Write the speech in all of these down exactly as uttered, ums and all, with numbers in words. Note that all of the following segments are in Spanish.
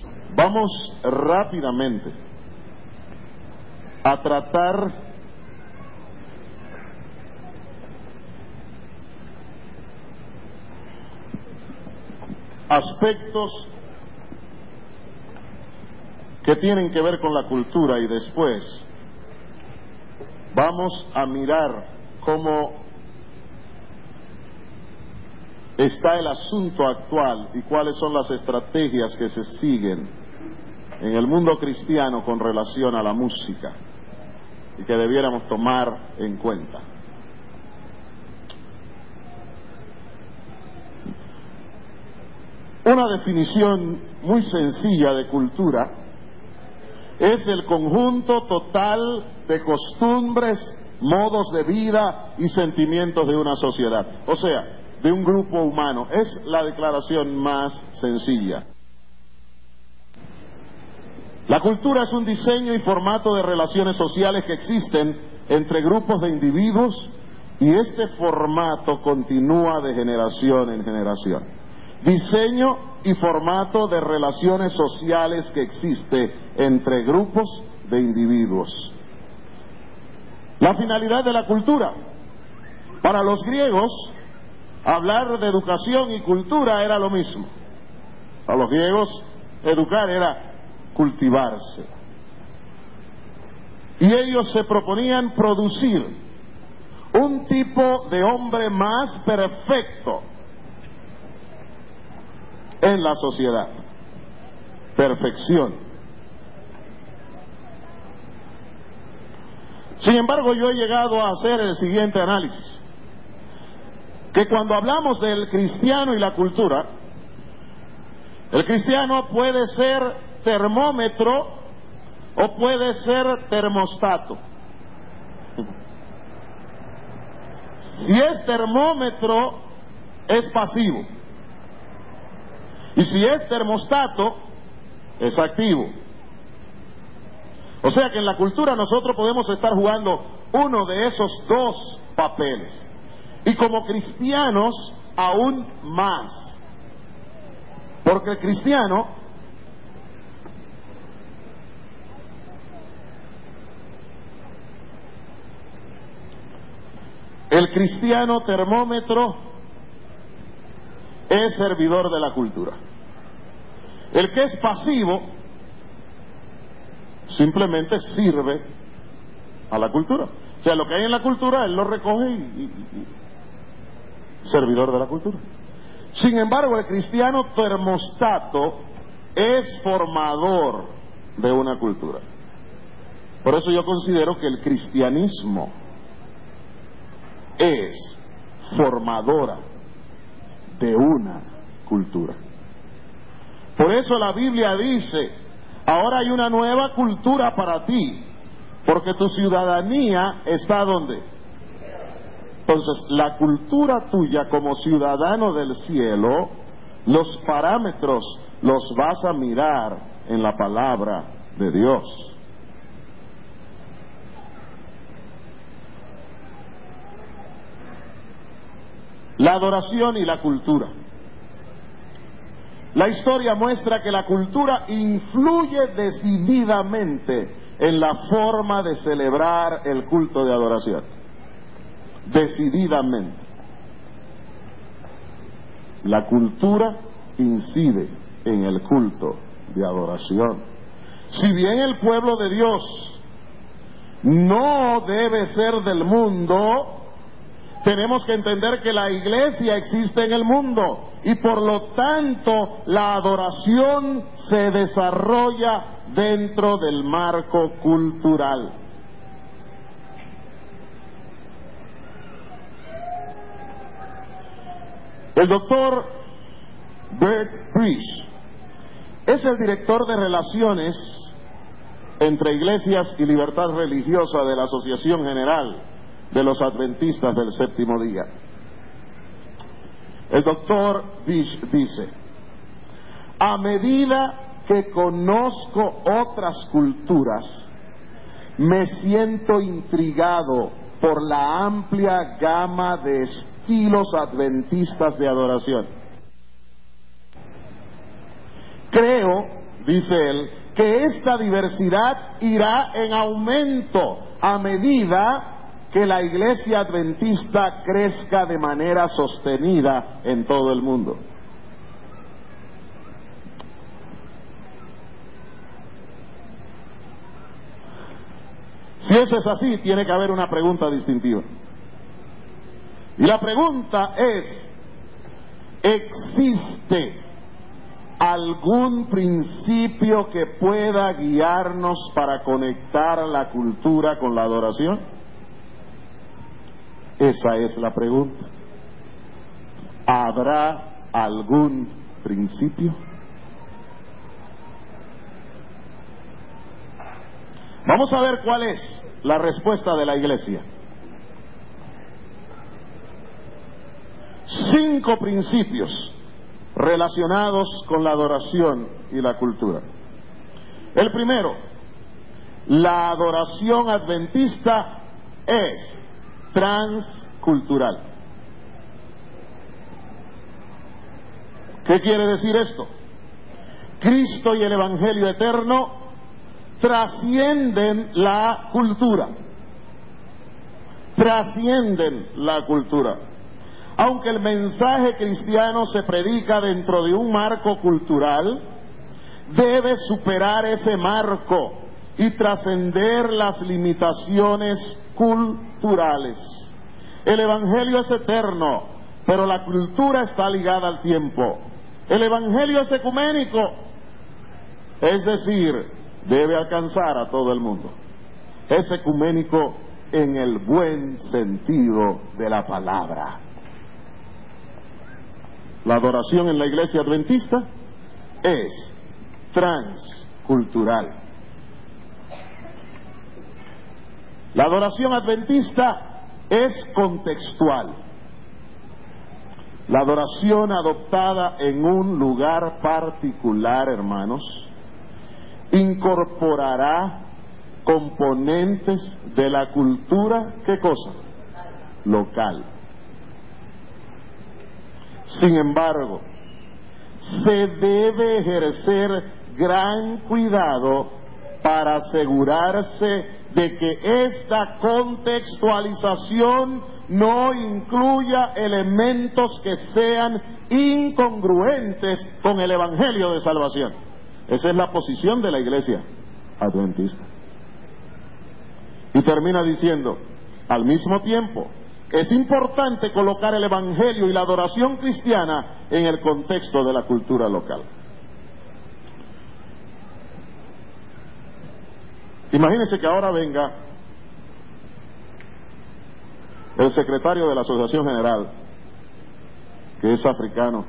Vamos rápidamente a tratar aspectos que tienen que ver con la cultura, y después vamos a mirar cómo está el asunto actual y cuáles son las estrategias que se siguen en el mundo cristiano con relación a la música y que debiéramos tomar en cuenta. Una definición muy sencilla de cultura es el conjunto total de costumbres, modos de vida y sentimientos de una sociedad, o sea, de un grupo humano. Es la declaración más sencilla. La cultura es un diseño y formato de relaciones sociales que existen entre grupos de individuos, y este formato continúa de generación en generación. Diseño y formato de relaciones sociales que existe entre grupos de individuos. La finalidad de la cultura. Para los griegos, hablar de educación y cultura era lo mismo. Para los griegos, educar era cultivarse. Y ellos se proponían producir un tipo de hombre más perfecto en la sociedad. Perfección. Sin embargo, yo he llegado a hacer el siguiente análisis: que cuando hablamos del cristiano y la cultura, el cristiano puede ser termómetro o puede ser termostato. Si es termómetro, es pasivo. Y si es termostato, es activo. O sea que en la cultura nosotros podemos estar jugando uno de esos dos papeles. Y como cristianos, aún más. Porque el cristiano el cristiano termómetro es servidor de la cultura. El que es pasivo simplemente sirve a la cultura. O sea, lo que hay en la cultura, él lo recoge y, y, y servidor de la cultura. Sin embargo, el cristiano termostato es formador de una cultura. Por eso yo considero que el cristianismo es formadora de una cultura. Por eso la Biblia dice: ahora hay una nueva cultura para ti, porque tu ciudadanía está ¿dónde? Entonces, la cultura tuya como ciudadano del cielo, los parámetros los vas a mirar en la palabra de Dios. La adoración y la cultura. La historia muestra que la cultura influye decididamente en la forma de celebrar el culto de adoración. Decididamente. La cultura incide en el culto de adoración. Si bien el pueblo de Dios no debe ser del mundo, tenemos que entender que la iglesia existe en el mundo y por lo tanto la adoración se desarrolla dentro del marco cultural. El doctor Bert Preach es el director de Relaciones entre Iglesias y Libertad Religiosa de la Asociación General de los Adventistas del Séptimo Día. El doctor Bish dice: a medida que conozco otras culturas, me siento intrigado por la amplia gama de estilos adventistas de adoración. Creo dice él, que esta diversidad irá en aumento a medida que la Iglesia Adventista crezca de manera sostenida en todo el mundo. Si eso es así, tiene que haber una pregunta distintiva. Y la pregunta es, ¿existe algún principio que pueda guiarnos para conectar la cultura con la adoración? Esa es la pregunta. ¿Habrá algún principio? Vamos a ver cuál es la respuesta de la Iglesia. Cinco principios relacionados con la adoración y la cultura. El primero, la adoración adventista es transcultural. ¿Qué quiere decir esto? Cristo y el Evangelio eterno trascienden la cultura. Trascienden la cultura. Aunque el mensaje cristiano se predica dentro de un marco cultural, debe superar ese marco y trascender las limitaciones culturales. El Evangelio es eterno, pero la cultura está ligada al tiempo. El Evangelio es ecuménico, es decir, debe alcanzar a todo el mundo. Es ecuménico en el buen sentido de la palabra. La adoración en la Iglesia Adventista es transcultural. La adoración adventista es contextual. La adoración adoptada en un lugar particular, hermanos, incorporará componentes de la cultura, ¿qué cosa? Local. Sin embargo, se debe ejercer gran cuidado para asegurarse de que esta contextualización no incluya elementos que sean incongruentes con el Evangelio de salvación. Esa es la posición de la Iglesia Adventista. Y termina diciendo, al mismo tiempo, es importante colocar el Evangelio y la adoración cristiana en el contexto de la cultura local. Imagínense que ahora venga el secretario de la Asociación General, que es africano,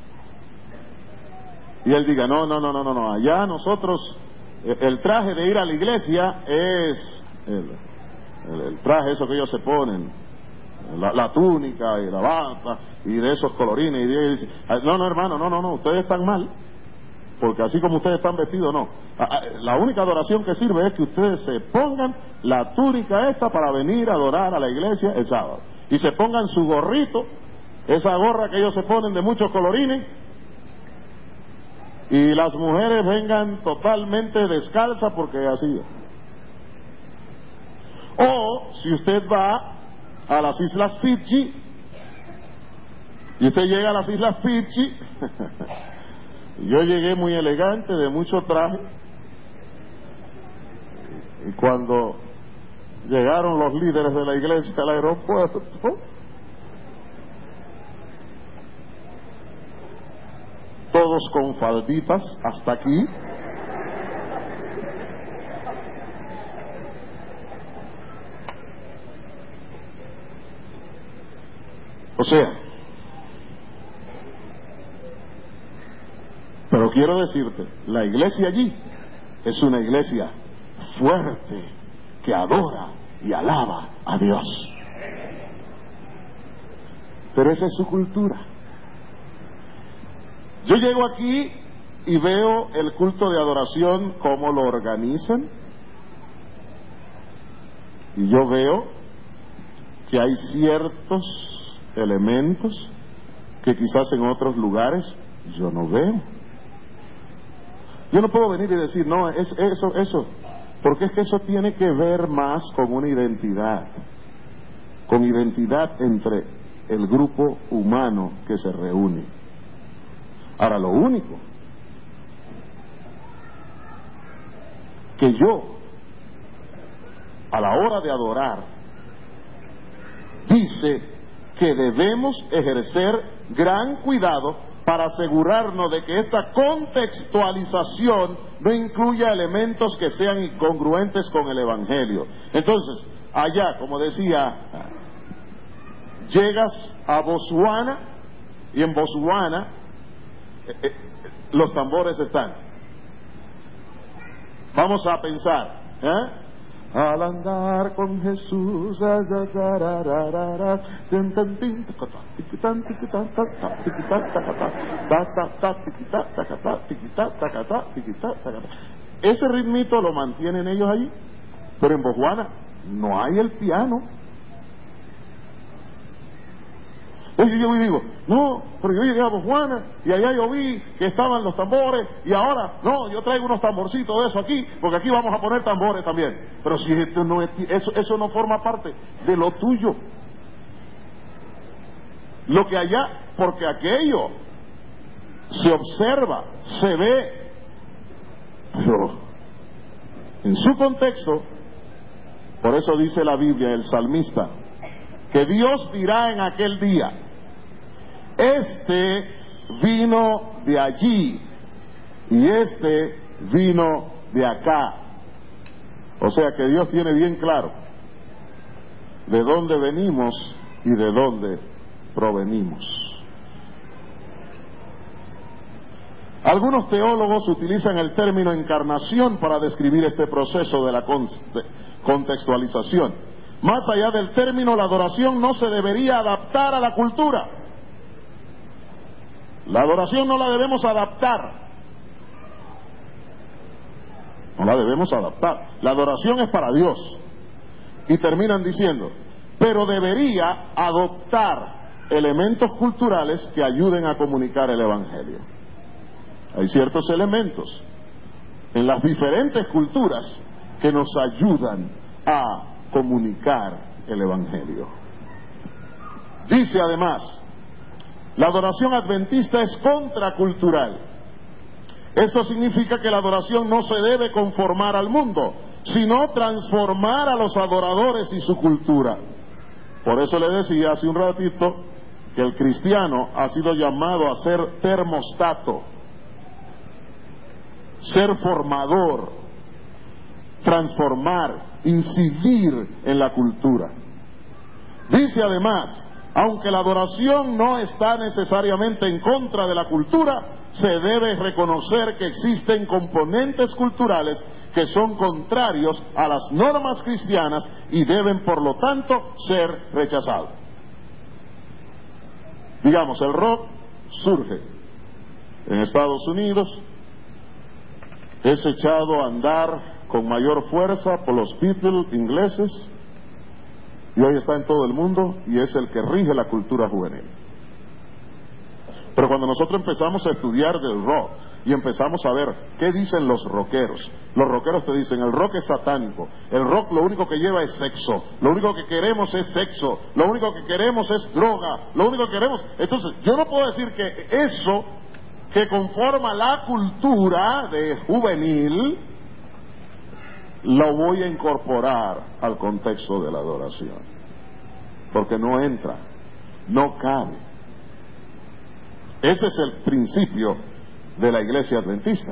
y él diga, no, no, no, no, no, no, allá nosotros, el traje de ir a la iglesia es el, el, el traje eso que ellos se ponen, La, la túnica y la bata y de esos colorines y de, no, no hermano, no, no, no, ustedes están mal, porque así como ustedes están vestidos, no, la única adoración que sirve es que ustedes se pongan la túnica esta para venir a adorar a la iglesia el sábado, y se pongan su gorrito, esa gorra que ellos se ponen de muchos colorines, y las mujeres vengan totalmente descalzas porque así es. O si usted va a las Islas Fiji y usted llega a las Islas Fiji yo llegué muy elegante, de mucho traje, y cuando llegaron los líderes de la iglesia al aeropuerto, todos con falditas hasta aquí, o sea, pero quiero decirte, la iglesia allí es una iglesia fuerte que adora y alaba a Dios. Pero esa es su cultura. Yo llego aquí y veo el culto de adoración, cómo lo organizan, y yo veo que hay ciertos elementos que quizás en otros lugares yo no veo. Yo no puedo venir y decir, no, es eso, eso, porque es que eso tiene que ver más con una identidad, con identidad entre el grupo humano que se reúne. Ahora, lo único que yo, a la hora de adorar, dice que debemos ejercer gran cuidado para asegurarnos de que esta contextualización no incluya elementos que sean incongruentes con el Evangelio. Entonces, allá, como decía, llegas a Botswana y en Botswana eh, eh, los tambores están. Vamos a pensar, ¿eh? Al andar con Jesús, ese ritmito lo mantienen ellos allí, pero en Botswana no hay el piano. Entonces yo digo, no, pero yo llegué a Botswana y allá yo vi que estaban los tambores y ahora, no, yo traigo unos tamborcitos de eso aquí, porque aquí vamos a poner tambores también. Pero si esto no es, eso, eso no forma parte de lo tuyo. Lo que allá, porque aquello se observa, se ve, pero en su contexto, por eso dice la Biblia, el salmista, que Dios dirá en aquel día, este vino de allí y este vino de acá. O sea que Dios tiene bien claro de dónde venimos y de dónde provenimos. Algunos teólogos utilizan el término encarnación para describir este proceso de la contextualización. Más allá del término, la adoración no se debería adaptar a la cultura. La adoración no la debemos adaptar. No la debemos adaptar. La adoración es para Dios. Y terminan diciendo, pero debería adoptar elementos culturales que ayuden a comunicar el Evangelio. Hay ciertos elementos en las diferentes culturas que nos ayudan a comunicar el Evangelio. Dice además, la adoración adventista es contracultural. Esto significa que la adoración no se debe conformar al mundo, sino transformar a los adoradores y su cultura. Por eso le decía hace un ratito que el cristiano ha sido llamado a ser termostato, ser formador, transformar, incidir en la cultura. Dice además, aunque la adoración no está necesariamente en contra de la cultura, se debe reconocer que existen componentes culturales que son contrarios a las normas cristianas y deben por lo tanto ser rechazados. Digamos, el rock surge en Estados Unidos, es echado a andar con mayor fuerza por los Beatles ingleses y hoy está en todo el mundo y es el que rige la cultura juvenil. Pero cuando nosotros empezamos a estudiar del rock y empezamos a ver qué dicen los rockeros, los rockeros te dicen, el rock es satánico, el rock lo único que lleva es sexo, lo único que queremos es sexo, lo único que queremos es droga, lo único que queremos... Entonces, yo no puedo decir que eso que conforma la cultura de juvenil lo voy a incorporar al contexto de la adoración, porque no entra, no cabe. Ese es el principio de la iglesia adventista.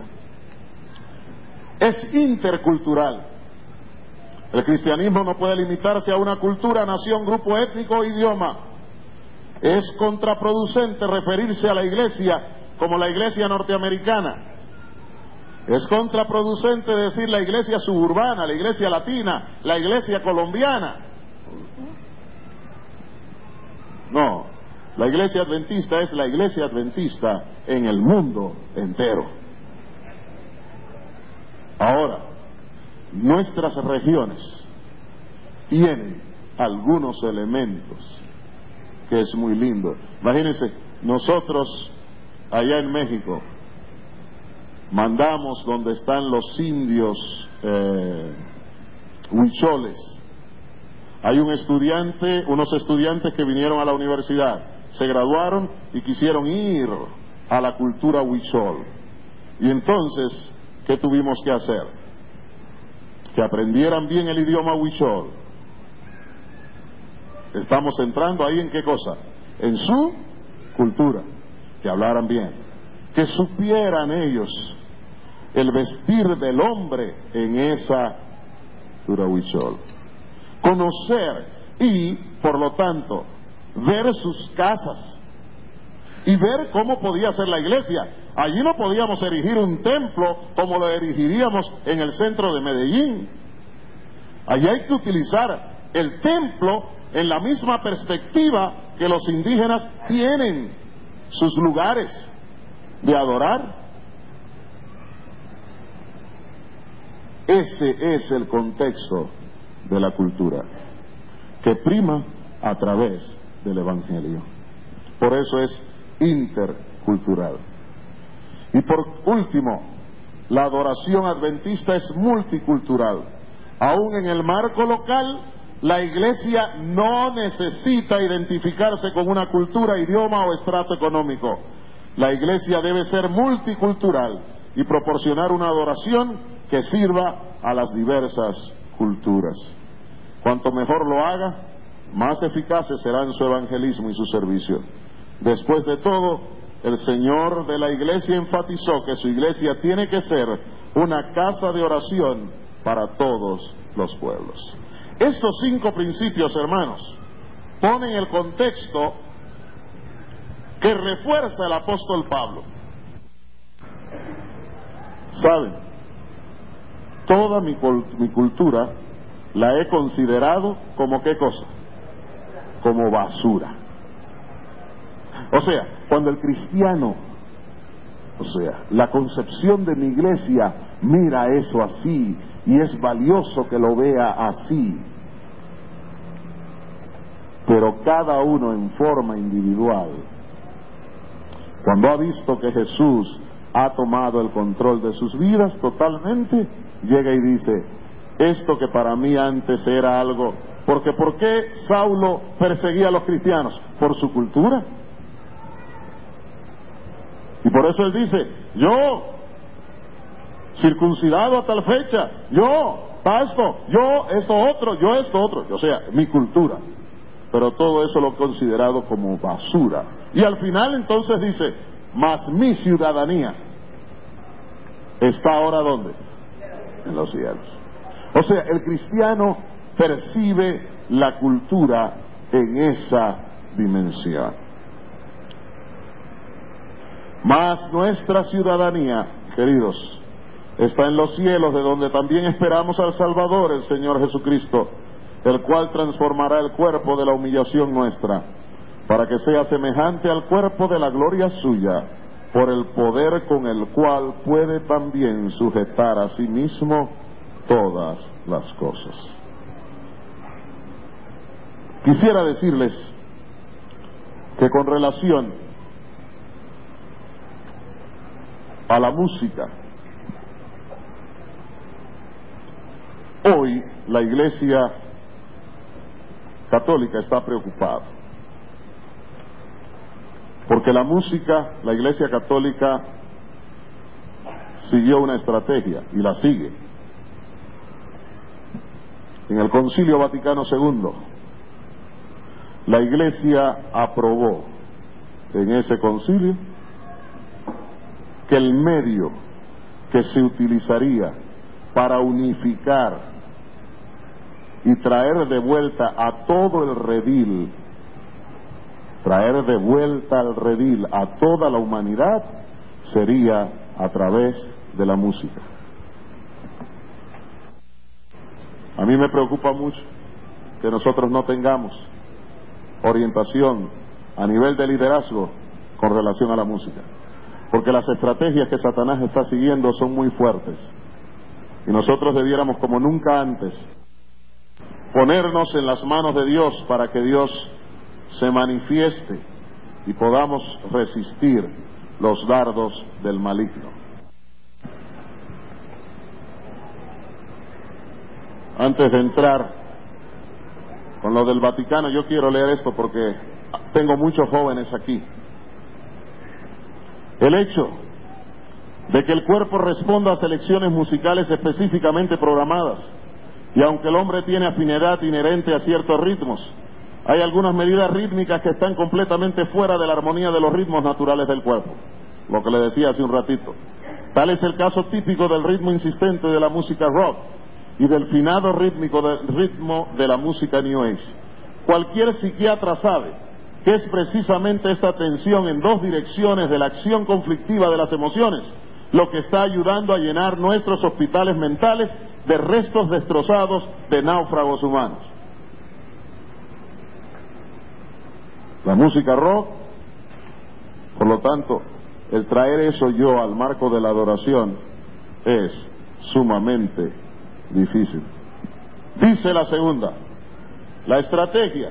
Es intercultural. El cristianismo no puede limitarse a una cultura, nación, grupo étnico o idioma. Es contraproducente referirse a la iglesia como la iglesia norteamericana. Es contraproducente decir la iglesia suburbana, la iglesia latina, la iglesia colombiana. No, la iglesia adventista es la iglesia adventista en el mundo entero. Ahora, nuestras regiones tienen algunos elementos que es muy lindo. Imagínense, nosotros allá en México mandamos donde están los indios eh, huicholes. Hay un estudiante, unos estudiantes que vinieron a la universidad, se graduaron y quisieron ir a la cultura huichol. Y entonces, ¿qué tuvimos que hacer? Que aprendieran bien el idioma huichol. Estamos entrando ahí en qué cosa, en su cultura, que hablaran bien, que supieran ellos el vestir del hombre en esa cultura huichol, conocer y, por lo tanto, ver sus casas y ver cómo podía ser la iglesia. Allí no podíamos erigir un templo como lo erigiríamos en el centro de Medellín. Allí hay que utilizar el templo en la misma perspectiva que los indígenas tienen sus lugares de adorar. Ese es el contexto de la cultura que prima a través del Evangelio. Por eso es intercultural. Y por último, la adoración adventista es multicultural. Aún en el marco local, la iglesia no necesita identificarse con una cultura, idioma o estrato económico. La iglesia debe ser multicultural y proporcionar una adoración que sirva a las diversas culturas. Cuanto mejor lo haga, más eficaces serán su evangelismo y su servicio. Después de todo, el Señor de la iglesia enfatizó que su iglesia tiene que ser una casa de oración para todos los pueblos. Estos cinco principios, hermanos, ponen el contexto que refuerza el apóstol Pablo. ¿Saben? Toda mi, mi cultura la he considerado como ¿qué cosa? Como basura. O sea, cuando el cristiano, o sea, la concepción de mi iglesia mira eso así y es valioso que lo vea así, pero cada uno en forma individual, cuando ha visto que Jesús ha tomado el control de sus vidas totalmente, llega y dice, esto que para mí antes era algo, porque ¿por qué Saulo perseguía a los cristianos? Por su cultura. Y por eso él dice, yo, circuncidado a tal fecha, yo, pasto, yo, esto otro, yo, esto otro, o sea, mi cultura. Pero todo eso lo he considerado como basura. Y al final entonces dice, mas mi ciudadanía está ahora ¿dónde? En los cielos. O sea, el cristiano percibe la cultura en esa dimensión. Mas nuestra ciudadanía, queridos, está en los cielos, de donde también esperamos al Salvador, el Señor Jesucristo, el cual transformará el cuerpo de la humillación nuestra, para que sea semejante al cuerpo de la gloria suya, por el poder con el cual puede también sujetar a sí mismo todas las cosas. Quisiera decirles que con relación a la música, hoy la Iglesia Católica está preocupada, porque la música, la Iglesia Católica siguió una estrategia y la sigue. En el Concilio Vaticano segundo, la Iglesia aprobó en ese concilio que el medio que se utilizaría para unificar y traer de vuelta a todo el redil, traer de vuelta al redil a toda la humanidad, sería a través de la música. A mí me preocupa mucho que nosotros no tengamos orientación a nivel de liderazgo con relación a la música, porque las estrategias que Satanás está siguiendo son muy fuertes, y nosotros debiéramos, como nunca antes, ponernos en las manos de Dios para que Dios se manifieste y podamos resistir los dardos del maligno. antes de entrar con lo del Vaticano, yo quiero leer esto porque tengo muchos jóvenes aquí. El hecho de que el cuerpo responda a selecciones musicales específicamente programadas, y aunque el hombre tiene afinidad inherente a ciertos ritmos, hay algunas medidas rítmicas que están completamente fuera de la armonía de los ritmos naturales del cuerpo, lo que le decía hace un ratito. Tal es el caso típico del ritmo insistente de la música rock y del finado rítmico de, ritmo de la música New Age. Cualquier psiquiatra sabe que es precisamente esta tensión en dos direcciones de la acción conflictiva de las emociones lo que está ayudando a llenar nuestros hospitales mentales de restos destrozados de náufragos humanos. La música rock, por lo tanto, el traer eso yo al marco de la adoración es sumamente difícil. Dice la segunda, la estrategia.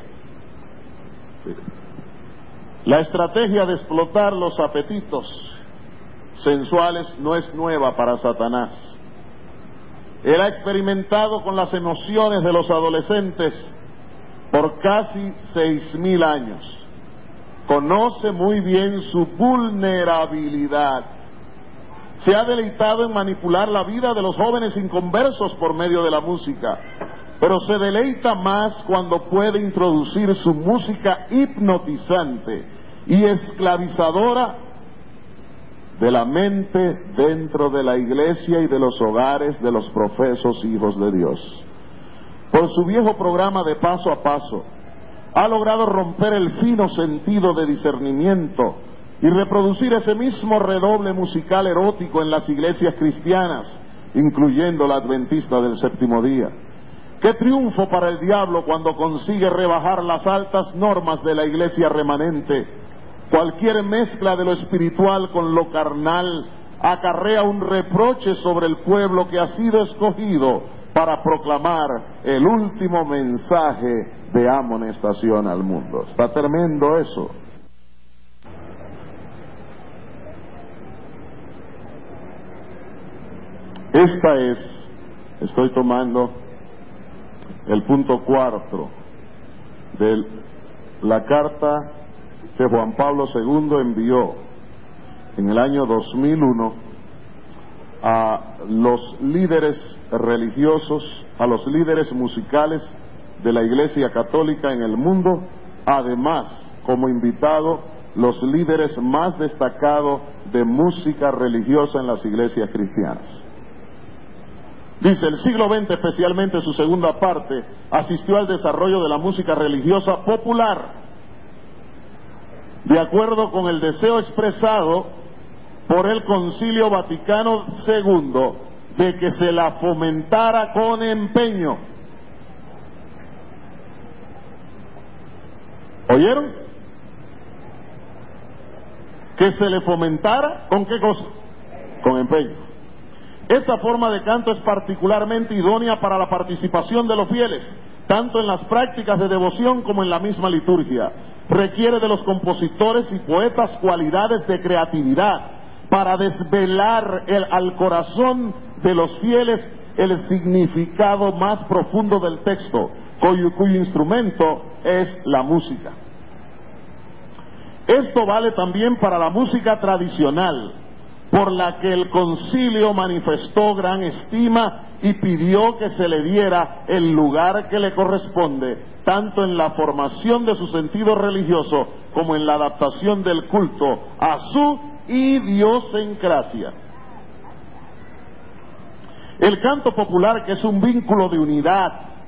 La estrategia de explotar los apetitos sensuales no es nueva para Satanás. Él ha experimentado con las emociones de los adolescentes por casi seis mil años. Conoce muy bien su vulnerabilidad. Se ha deleitado en manipular la vida de los jóvenes inconversos por medio de la música, pero se deleita más cuando puede introducir su música hipnotizante y esclavizadora de la mente dentro de la iglesia y de los hogares de los profesos hijos de Dios. Por su viejo programa de paso a paso, ha logrado romper el fino sentido de discernimiento y reproducir ese mismo redoble musical erótico en las iglesias cristianas, incluyendo la adventista del séptimo día. ¡Qué triunfo para el diablo cuando consigue rebajar las altas normas de la iglesia remanente! Cualquier mezcla de lo espiritual con lo carnal acarrea un reproche sobre el pueblo que ha sido escogido para proclamar el último mensaje de amonestación al mundo. Está tremendo eso. Esta es, estoy tomando el punto cuarto de la carta que Juan Pablo segundo envió en el año dos mil uno a los líderes religiosos, a los líderes musicales de la Iglesia Católica en el mundo, además, como invitado, los líderes más destacados de música religiosa en las iglesias cristianas. Dice, el siglo veinte, especialmente su segunda parte, asistió al desarrollo de la música religiosa popular, de acuerdo con el deseo expresado por el Concilio Vaticano segundo de que se la fomentara con empeño. ¿Oyeron? Que se le fomentara, ¿con qué cosa? Con empeño. Esta forma de canto es particularmente idónea para la participación de los fieles, tanto en las prácticas de devoción como en la misma liturgia. Requiere de los compositores y poetas cualidades de creatividad para desvelar el, al corazón de los fieles el significado más profundo del texto, cuyo, cuyo instrumento es la música. Esto vale también para la música tradicional, por la que el concilio manifestó gran estima y pidió que se le diera el lugar que le corresponde, tanto en la formación de su sentido religioso como en la adaptación del culto a su idiosincrasia. El canto popular, que es un vínculo de unidad,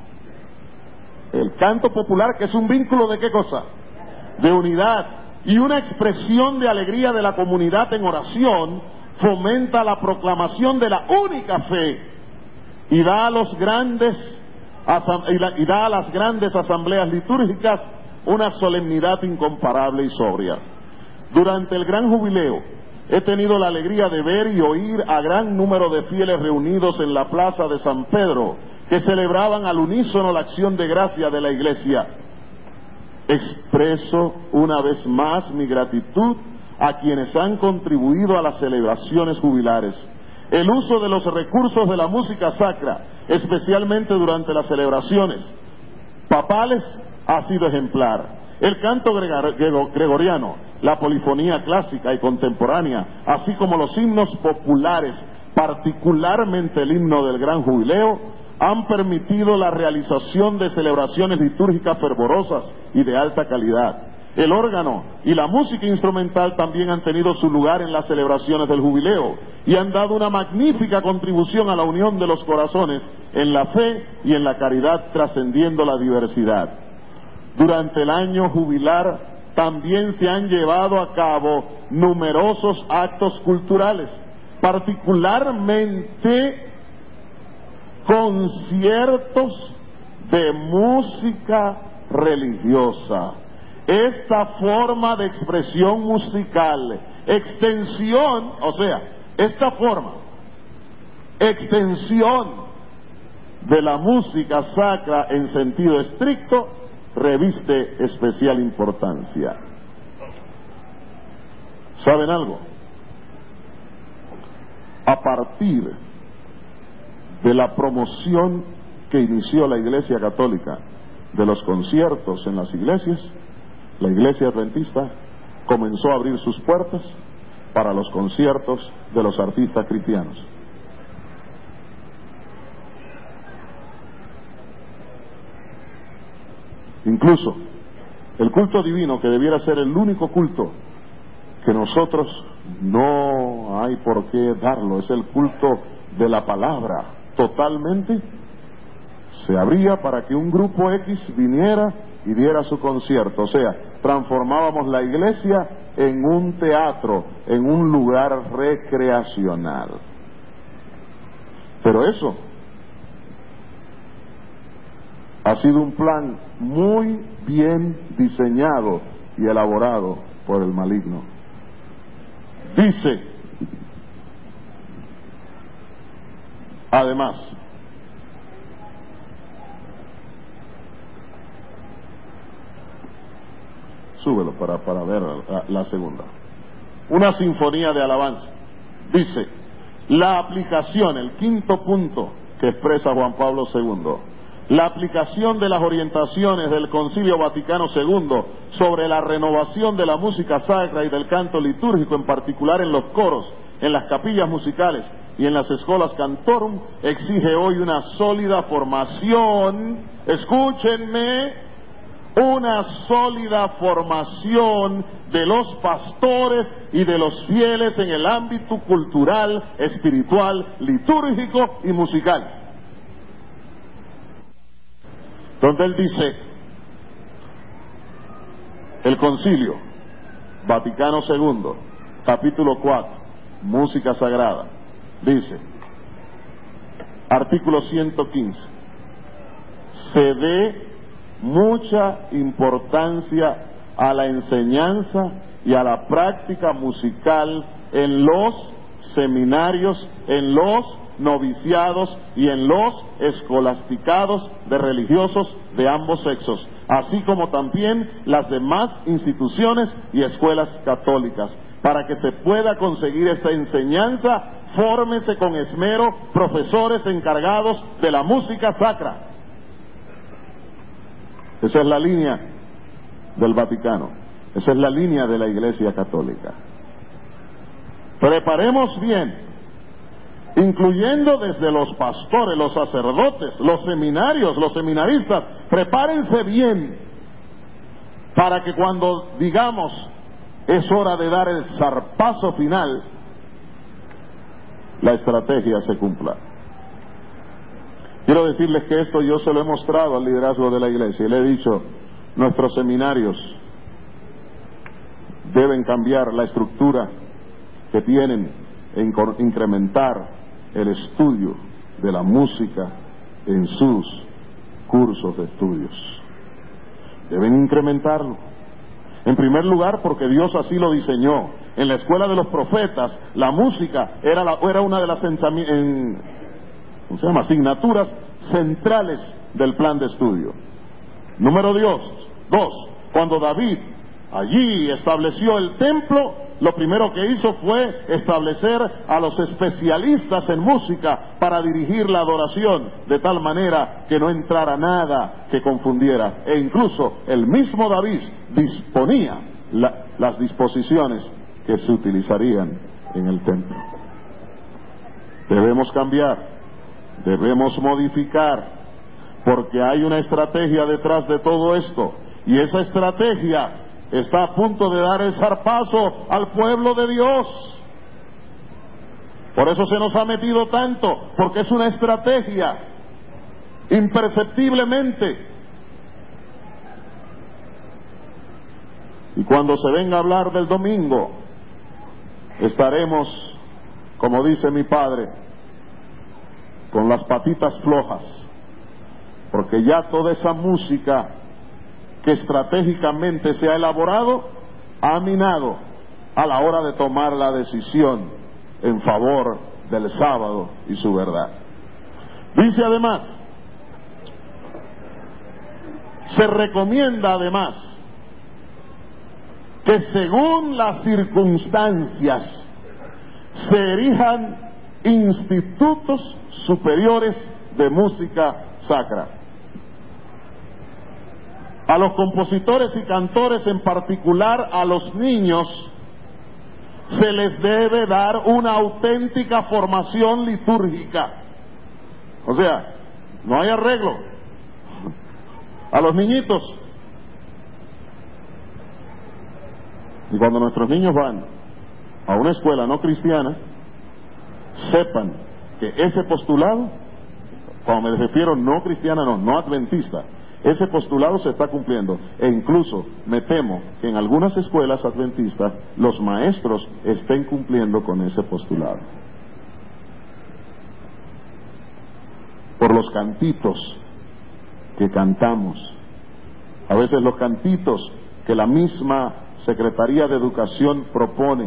el canto popular que es un vínculo de qué cosa? De unidad, y una expresión de alegría de la comunidad en oración, fomenta la proclamación de la única fe y da a los grandes y da a las grandes asambleas litúrgicas una solemnidad incomparable y sobria. Durante el gran jubileo he tenido la alegría de ver y oír a gran número de fieles reunidos en la plaza de San Pedro, que celebraban al unísono la acción de gracia de la iglesia. Expreso una vez más mi gratitud a quienes han contribuido a las celebraciones jubilares. El uso de los recursos de la música sacra, especialmente durante las celebraciones papales, ha sido ejemplar. El canto gregoriano, la polifonía clásica y contemporánea, así como los himnos populares, particularmente el himno del Gran Jubileo, han permitido la realización de celebraciones litúrgicas fervorosas y de alta calidad. El órgano y la música instrumental también han tenido su lugar en las celebraciones del jubileo y han dado una magnífica contribución a la unión de los corazones en la fe y en la caridad, trascendiendo la diversidad. Durante el año jubilar también se han llevado a cabo numerosos actos culturales, particularmente conciertos de música religiosa. Esta forma de expresión musical, extensión, o sea, esta forma, extensión de la música sacra en sentido estricto, reviste especial importancia. ¿Saben algo? A partir de la promoción que inició la Iglesia Católica de los conciertos en las iglesias, la Iglesia Adventista comenzó a abrir sus puertas para los conciertos de los artistas cristianos. Incluso el culto divino, que debiera ser el único culto que nosotros no hay por qué darlo, es el culto de la palabra totalmente, se abría para que un grupo X viniera y diera su concierto. O sea, transformábamos la iglesia en un teatro, en un lugar recreacional. Pero eso ha sido un plan muy bien diseñado y elaborado por el maligno. Dice, además, súbelo para, para ver la, la segunda, una sinfonía de alabanza. Dice, la aplicación, el quinto punto que expresa Juan Pablo segundo, la aplicación de las orientaciones del Concilio Vaticano segundo sobre la renovación de la música sacra y del canto litúrgico, en particular en los coros, en las capillas musicales y en las escolas cantorum, exige hoy una sólida formación, escúchenme, una sólida formación de los pastores y de los fieles en el ámbito cultural, espiritual, litúrgico y musical. Donde él dice, el Concilio Vaticano segundo, capítulo cuatro, música sagrada, dice, artículo ciento quince, se dé mucha importancia a la enseñanza y a la práctica musical en los seminarios, en los noviciados y en los escolasticados de religiosos de ambos sexos, así como también las demás instituciones y escuelas católicas. Para que se pueda conseguir esta enseñanza, fórmese con esmero profesores encargados de la música sacra. Esa es la línea del Vaticano, esa es la línea de la Iglesia Católica. Preparemos bien, incluyendo desde los pastores, los sacerdotes, los seminarios, los seminaristas, prepárense bien para que cuando digamos es hora de dar el zarpazo final, la estrategia se cumpla. Quiero decirles que esto yo se lo he mostrado al liderazgo de la iglesia y le he dicho, nuestros seminarios deben cambiar la estructura que tienen e incrementar el estudio de la música en sus cursos de estudios. Deben incrementarlo. En primer lugar, porque Dios así lo diseñó. En la escuela de los profetas, la música era, la, era una de las en, ¿cómo se llama? asignaturas centrales del plan de estudio. Número Dios, dos, cuando David allí estableció el templo, lo primero que hizo fue establecer a los especialistas en música para dirigir la adoración, de tal manera que no entrara nada que confundiera. E incluso el mismo David disponía la, las disposiciones que se utilizarían en el templo. Debemos cambiar, debemos modificar, porque hay una estrategia detrás de todo esto, y esa estrategia está a punto de dar el zarpazo al pueblo de Dios. Por eso se nos ha metido tanto, porque es una estrategia, imperceptiblemente. Y cuando se venga a hablar del domingo, estaremos, como dice mi padre, con las patitas flojas, porque ya toda esa música que estratégicamente se ha elaborado ha minado a la hora de tomar la decisión en favor del sábado y su verdad. Dice además, se recomienda además que según las circunstancias se erijan institutos superiores de música sacra. A los compositores y cantores, en particular a los niños, se les debe dar una auténtica formación litúrgica. O sea, no hay arreglo. A los niñitos. Y cuando nuestros niños van a una escuela no cristiana, sepan que ese postulado, cuando me refiero no cristiana, no, no adventista, ese postulado se está cumpliendo. E incluso me temo que en algunas escuelas adventistas los maestros estén cumpliendo con ese postulado. Por los cantitos que cantamos, a veces los cantitos que la misma Secretaría de Educación propone.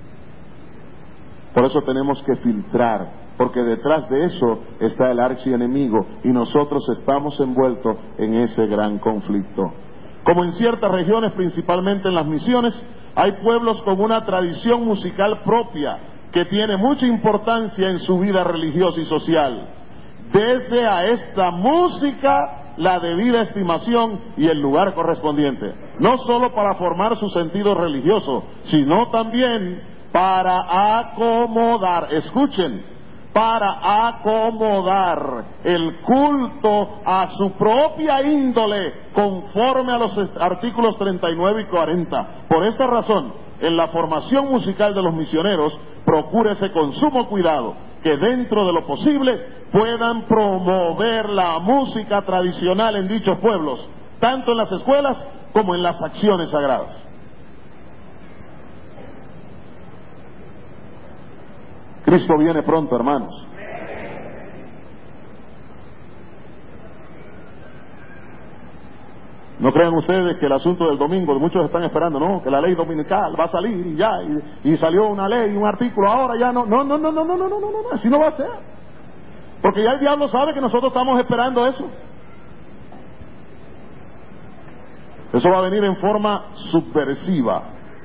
Por eso tenemos que filtrar, porque detrás de eso está el archienemigo y nosotros estamos envueltos en ese gran conflicto. Como en ciertas regiones, principalmente en las misiones, hay pueblos con una tradición musical propia que tiene mucha importancia en su vida religiosa y social. Dese a esta música la debida estimación y el lugar correspondiente, no solo para formar su sentido religioso, sino también para acomodar, escuchen, para acomodar el culto a su propia índole conforme a los artículos treinta y nueve y cuarenta. Por esta razón, en la formación musical de los misioneros, procúrese con sumo cuidado que dentro de lo posible puedan promover la música tradicional en dichos pueblos, tanto en las escuelas como en las acciones sagradas. Cristo viene pronto, hermanos. No crean ustedes que el asunto del domingo, muchos están esperando, no, que la ley dominical va a salir y ya, y, y salió una ley, un artículo, ahora ya no, no, no, no, no, no, no, no, no, no, así no va a ser. Porque ya el diablo sabe que nosotros estamos esperando eso. Eso va a venir en forma subversiva.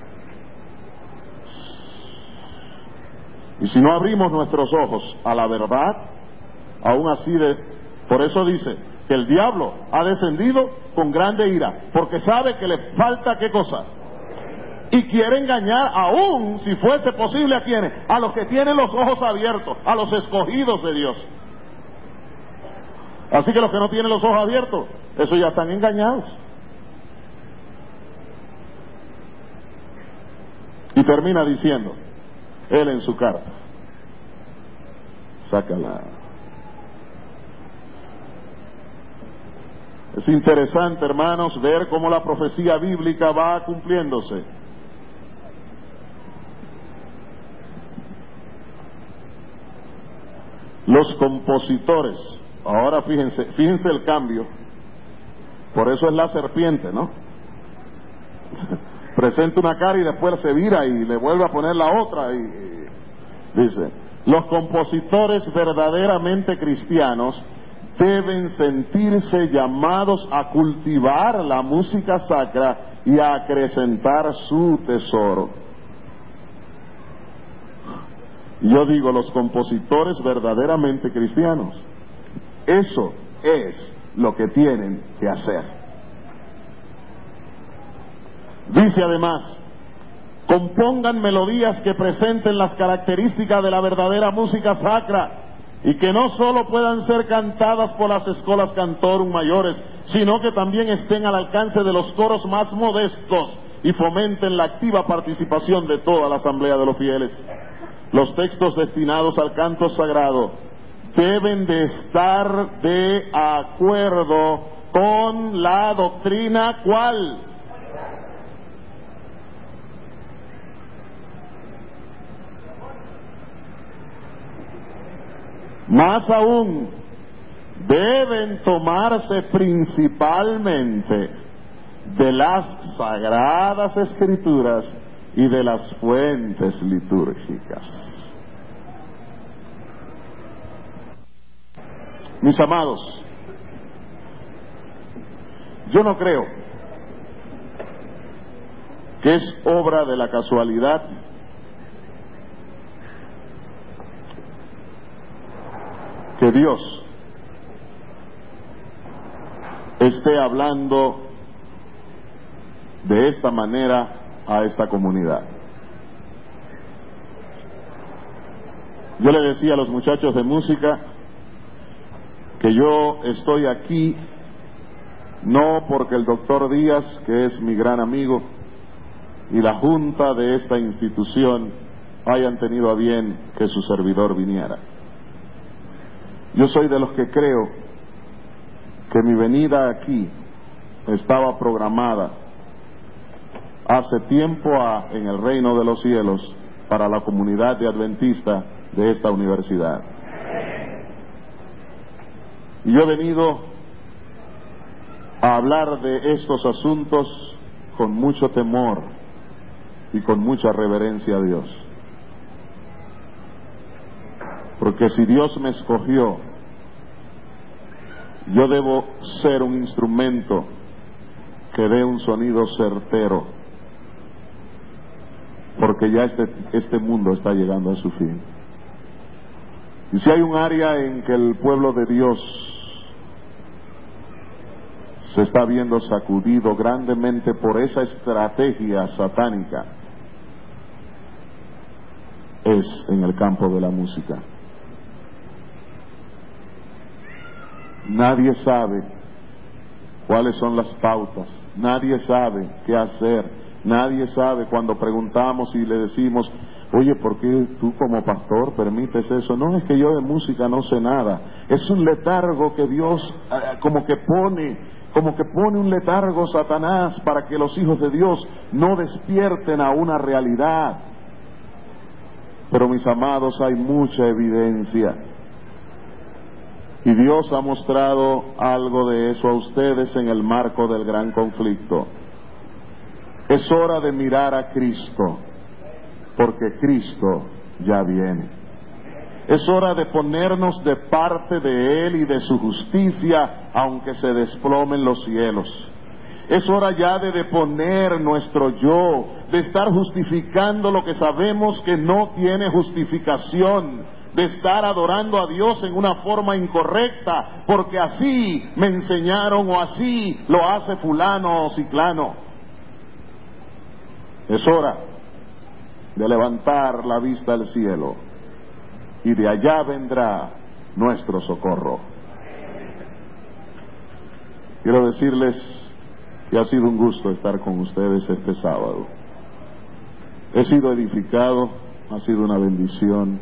Y si no abrimos nuestros ojos a la verdad, aún así de... Por eso dice que el diablo ha descendido con grande ira, porque sabe que le falta qué cosa. Y quiere engañar aún, si fuese posible, ¿a quiénes? A los que tienen los ojos abiertos, a los escogidos de Dios. Así que los que no tienen los ojos abiertos, esos ya están engañados. Y termina diciendo él en su carta, sácala. Es interesante, hermanos, ver cómo la profecía bíblica va cumpliéndose. Los compositores, ahora fíjense, fíjense el cambio, por eso es la serpiente, ¿no? Presenta una cara y después se vira y le vuelve a poner la otra y, y dice, los compositores verdaderamente cristianos deben sentirse llamados a cultivar la música sacra y a acrecentar su tesoro. Yo digo, los compositores verdaderamente cristianos. Eso es lo que tienen que hacer. Dice además, compongan melodías que presenten las características de la verdadera música sacra y que no solo puedan ser cantadas por las escolas cantorum mayores, sino que también estén al alcance de los coros más modestos y fomenten la activa participación de toda la asamblea de los fieles. Los textos destinados al canto sagrado deben de estar de acuerdo con la doctrina, ¿cuál? Más aún, deben tomarse principalmente de las sagradas escrituras y de las fuentes litúrgicas. Mis amados, yo no creo que es obra de la casualidad que Dios esté hablando de esta manera a esta comunidad. Yo le decía a los muchachos de música que yo estoy aquí no porque el doctor Díaz, que es mi gran amigo, y la junta de esta institución hayan tenido a bien que su servidor viniera. Yo soy de los que creo que mi venida aquí estaba programada hace tiempo a, en el reino de los cielos para la comunidad de adventista de esta universidad. Y yo he venido a hablar de estos asuntos con mucho temor y con mucha reverencia a Dios. Porque si Dios me escogió, yo debo ser un instrumento que dé un sonido certero, porque ya este, este mundo está llegando a su fin. Y si hay un área en que el pueblo de Dios se está viendo sacudido grandemente por esa estrategia satánica, es en el campo de la música. Nadie sabe cuáles son las pautas, nadie sabe qué hacer, nadie sabe cuando preguntamos y le decimos, oye, ¿por qué tú como pastor permites eso? No, es que yo de música no sé nada. Es un letargo que Dios eh, como que pone, como que pone un letargo Satanás para que los hijos de Dios no despierten a una realidad. Pero mis amados, hay mucha evidencia. Y Dios ha mostrado algo de eso a ustedes en el marco del gran conflicto. Es hora de mirar a Cristo, porque Cristo ya viene. Es hora de ponernos de parte de Él y de su justicia, aunque se desplomen los cielos. Es hora ya de deponer nuestro yo, de estar justificando lo que sabemos que no tiene justificación, de estar adorando a Dios en una forma incorrecta, porque así me enseñaron o así lo hace fulano o ciclano. Es hora de levantar la vista al cielo, y de allá vendrá nuestro socorro. Quiero decirles que ha sido un gusto estar con ustedes este sábado. He sido edificado, ha sido una bendición.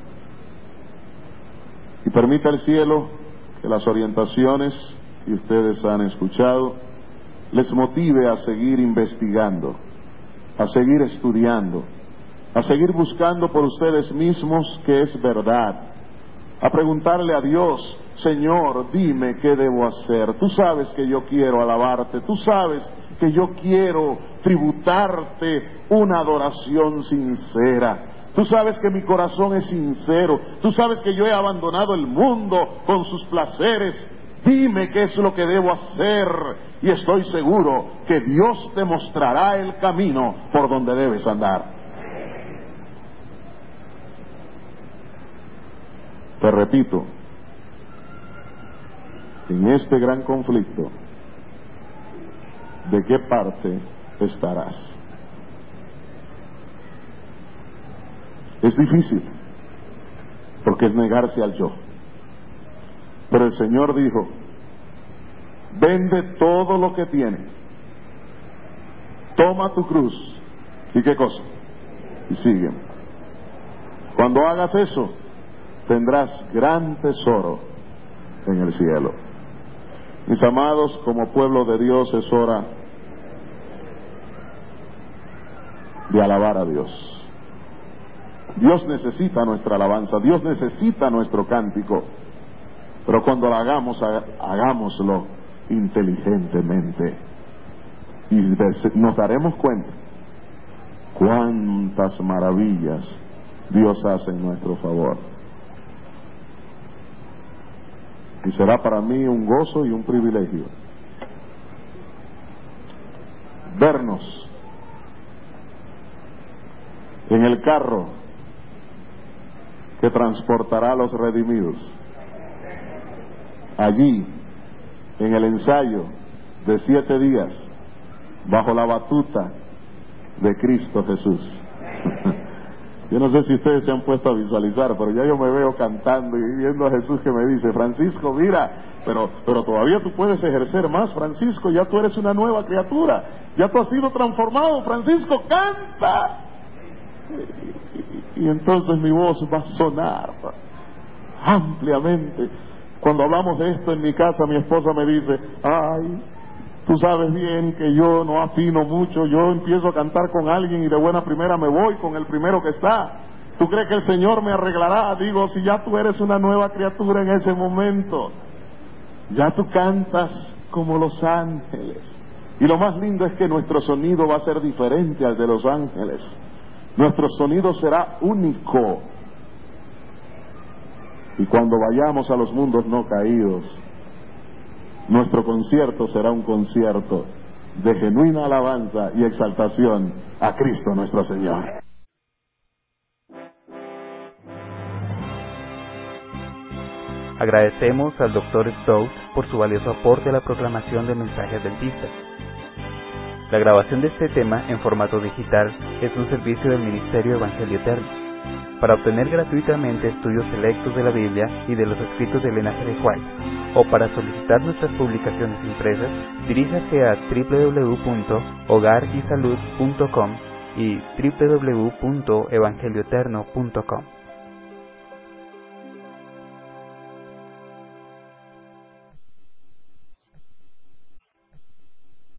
Y permita el cielo que las orientaciones que ustedes han escuchado les motive a seguir investigando, a seguir estudiando, a seguir buscando por ustedes mismos qué es verdad, a preguntarle a Dios, Señor, dime qué debo hacer. Tú sabes que yo quiero alabarte, tú sabes que yo quiero tributarte una adoración sincera. Tú sabes que mi corazón es sincero, tú sabes que yo he abandonado el mundo con sus placeres. Dime qué es lo que debo hacer, y estoy seguro que Dios te mostrará el camino por donde debes andar. Te repito, en este gran conflicto, ¿de qué parte estarás? Es difícil, porque es negarse al yo. Pero el Señor dijo, vende todo lo que tienes, toma tu cruz, ¿y qué cosa? Y sígueme. Cuando hagas eso, tendrás gran tesoro en el cielo. Mis amados, como pueblo de Dios, es hora de alabar a Dios. Dios necesita nuestra alabanza, Dios necesita nuestro cántico, pero cuando lo hagamos, hagámoslo inteligentemente y nos daremos cuenta cuántas maravillas Dios hace en nuestro favor. Y será para mí un gozo y un privilegio vernos en el carro que transportará a los redimidos, allí en el ensayo de siete días, bajo la batuta de Cristo Jesús. Yo no sé si ustedes se han puesto a visualizar, pero ya yo me veo cantando y viendo a Jesús que me dice, Francisco, mira, pero, pero todavía tú puedes ejercer más, Francisco, ya tú eres una nueva criatura, ya tú has sido transformado, Francisco, canta. Y, y, y entonces mi voz va a sonar ampliamente. Cuando hablamos de esto en mi casa, mi esposa me dice, ay, tú sabes bien que yo no afino mucho, yo empiezo a cantar con alguien y de buena primera me voy con el primero que está. ¿Tú crees que el Señor me arreglará? Digo, si ya tú eres una nueva criatura en ese momento, ya tú cantas como los ángeles. Y lo más lindo es que nuestro sonido va a ser diferente al de los ángeles. Nuestro sonido será único. Y cuando vayamos a los mundos no caídos, nuestro concierto será un concierto de genuina alabanza y exaltación a Cristo nuestro Señor. Agradecemos al doctor Stout por su valioso aporte a la proclamación del mensaje adventista. La grabación de este tema en formato digital es un servicio del Ministerio Evangelio Eterno. Para obtener gratuitamente estudios selectos de la Biblia y de los escritos de Elena G. de White, o para solicitar nuestras publicaciones impresas, diríjase a doble u doble u doble u punto hogar y salud punto com y doble u doble u doble u punto evangelio eterno punto com.